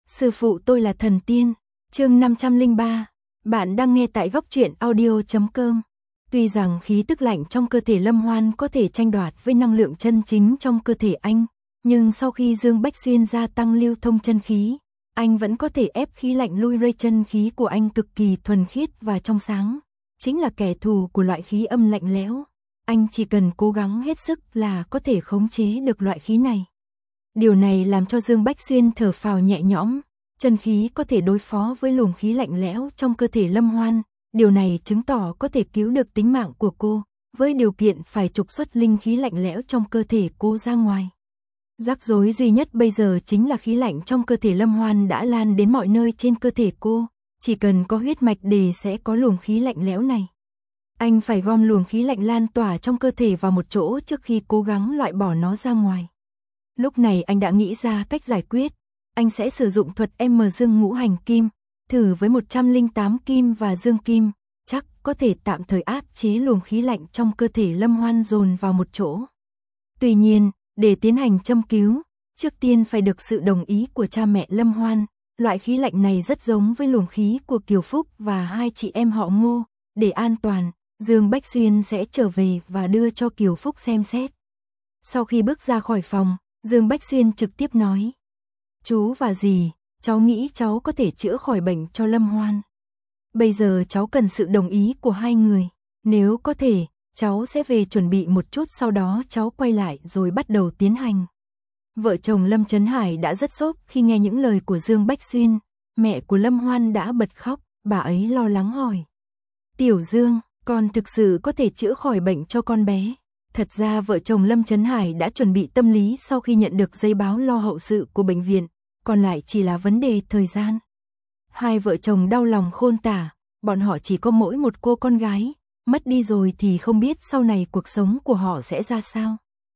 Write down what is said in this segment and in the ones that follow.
Sư phụ tôi là thần tiên. Chương 503. Bạn đang nghe tại góc truyện audio.com. Tuy rằng khí tức lạnh trong cơ thể Lâm Hoan có thể tranh đoạt với năng lượng chân chính trong cơ thể anh, nhưng sau khi Dương Bách Xuyên gia tăng lưu thông chân khí, anh vẫn có thể ép khí lạnh lui rơi. Chân khí của anh cực kỳ thuần khiết và trong sáng, chính là kẻ thù của loại khí âm lạnh lẽo. Anh chỉ cần cố gắng hết sức là có thể khống chế được loại khí này. Điều này làm cho Dương Bách Xuyên thở phào nhẹ nhõm, chân khí có thể đối phó với luồng khí lạnh lẽo trong cơ thể Lâm Hoan, điều này chứng tỏ có thể cứu được tính mạng của cô, với điều kiện phải trục xuất linh khí lạnh lẽo trong cơ thể cô ra ngoài. Rắc rối duy nhất bây giờ chính là khí lạnh trong cơ thể Lâm Hoan đã lan đến mọi nơi trên cơ thể cô, chỉ cần có huyết mạch để sẽ có luồng khí lạnh lẽo này. Anh phải gom luồng khí lạnh lan tỏa trong cơ thể vào một chỗ trước khi cố gắng loại bỏ nó ra ngoài. Lúc này anh đã nghĩ ra cách giải quyết, anh sẽ sử dụng thuật Dương Ngũ Hành Kim, thử với 108 kim và dương kim, chắc có thể tạm thời áp chế luồng khí lạnh trong cơ thể Lâm Hoan dồn vào một chỗ. Tuy nhiên, để tiến hành châm cứu, trước tiên phải được sự đồng ý của cha mẹ Lâm Hoan. Loại khí lạnh này rất giống với luồng khí của Kiều Phúc và hai chị em họ Ngô. Để an toàn, Dương Bách Xuyên sẽ trở về và đưa cho Kiều Phúc xem xét. Sau khi bước ra khỏi phòng, Dương Bách Xuyên trực tiếp nói: "Chú và dì, cháu nghĩ cháu có thể chữa khỏi bệnh cho Lâm Hoan. Bây giờ cháu cần sự đồng ý của hai người. Nếu có thể, cháu sẽ về chuẩn bị một chút, sau đó cháu quay lại rồi bắt đầu tiến hành." Vợ chồng Lâm Chấn Hải đã rất sốc khi nghe những lời của Dương Bách Xuyên. Mẹ của Lâm Hoan đã bật khóc, bà ấy lo lắng hỏi: "Tiểu Dương, con thực sự có thể chữa khỏi bệnh cho con bé?" Thật ra vợ chồng Lâm Chấn Hải đã chuẩn bị tâm lý sau khi nhận được giấy báo lo hậu sự của bệnh viện, còn lại chỉ là vấn đề thời gian. Hai vợ chồng đau lòng khôn tả, bọn họ chỉ có mỗi một cô con gái, mất đi rồi thì không biết sau này cuộc sống của họ sẽ ra sao.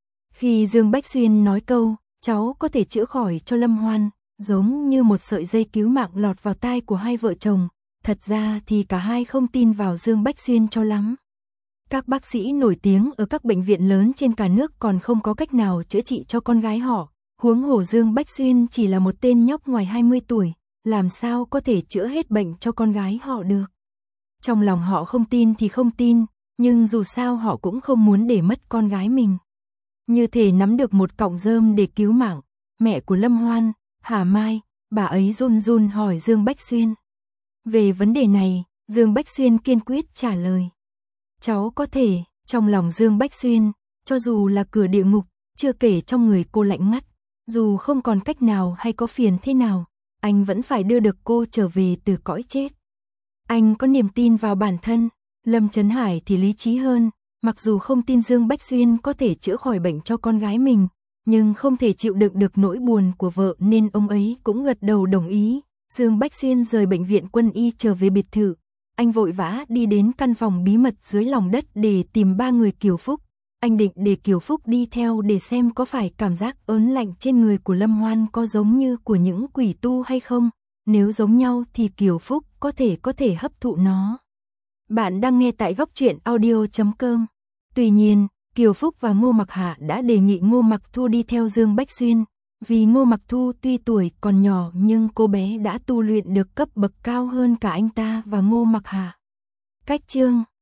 Khi Dương Bách Xuyên nói câu, cháu có thể chữa khỏi cho Lâm Hoan, giống như một sợi dây cứu mạng lọt vào tai của hai vợ chồng, thật ra thì cả hai không tin vào Dương Bách Xuyên cho lắm. Các bác sĩ nổi tiếng ở các bệnh viện lớn trên cả nước còn không có cách nào chữa trị cho con gái họ, huống hồ Dương Bách Xuyên chỉ là một tên nhóc ngoài 20 tuổi, làm sao có thể chữa hết bệnh cho con gái họ được. Trong lòng họ không tin thì không tin, nhưng dù sao họ cũng không muốn để mất con gái mình. Như thể nắm được một cọng rơm để cứu mạng, mẹ của Lâm Hoan, Hà Mai, bà ấy run run hỏi Dương Bách Xuyên. Về vấn đề này, Dương Bách Xuyên kiên quyết trả lời: "Cháu có thể." Trong lòng Dương Bách Xuyên, cho dù là cửa địa ngục, chưa kể trong người cô lạnh ngắt, dù không còn cách nào hay có phiền thế nào, anh vẫn phải đưa được cô trở về từ cõi chết. Anh có niềm tin vào bản thân. Lâm Chấn Hải thì lý trí hơn, mặc dù không tin Dương Bách Xuyên có thể chữa khỏi bệnh cho con gái mình, nhưng không thể chịu đựng được nỗi buồn của vợ nên ông ấy cũng gật đầu đồng ý. Dương Bách Xuyên rời bệnh viện Quân y trở về biệt thự. Anh vội vã đi đến căn phòng bí mật dưới lòng đất để tìm ba người Kiều Phúc. Anh định để Kiều Phúc đi theo để xem có phải cảm giác ớn lạnh trên người của Lâm Hoan có giống như của những quỷ tu hay không. Nếu giống nhau thì Kiều Phúc có thể hấp thụ nó. Bạn đang nghe tại góc truyện audio.com. Tuy nhiên, Kiều Phúc và Ngô Mặc Hạ đã đề nghị Ngô Mặc Thu đi theo Dương Bách Xuyên. Vì Ngô Mặc Thu tuy tuổi còn nhỏ nhưng cô bé đã tu luyện được cấp bậc cao hơn cả anh ta và Ngô Mặc Hạ. Cách chương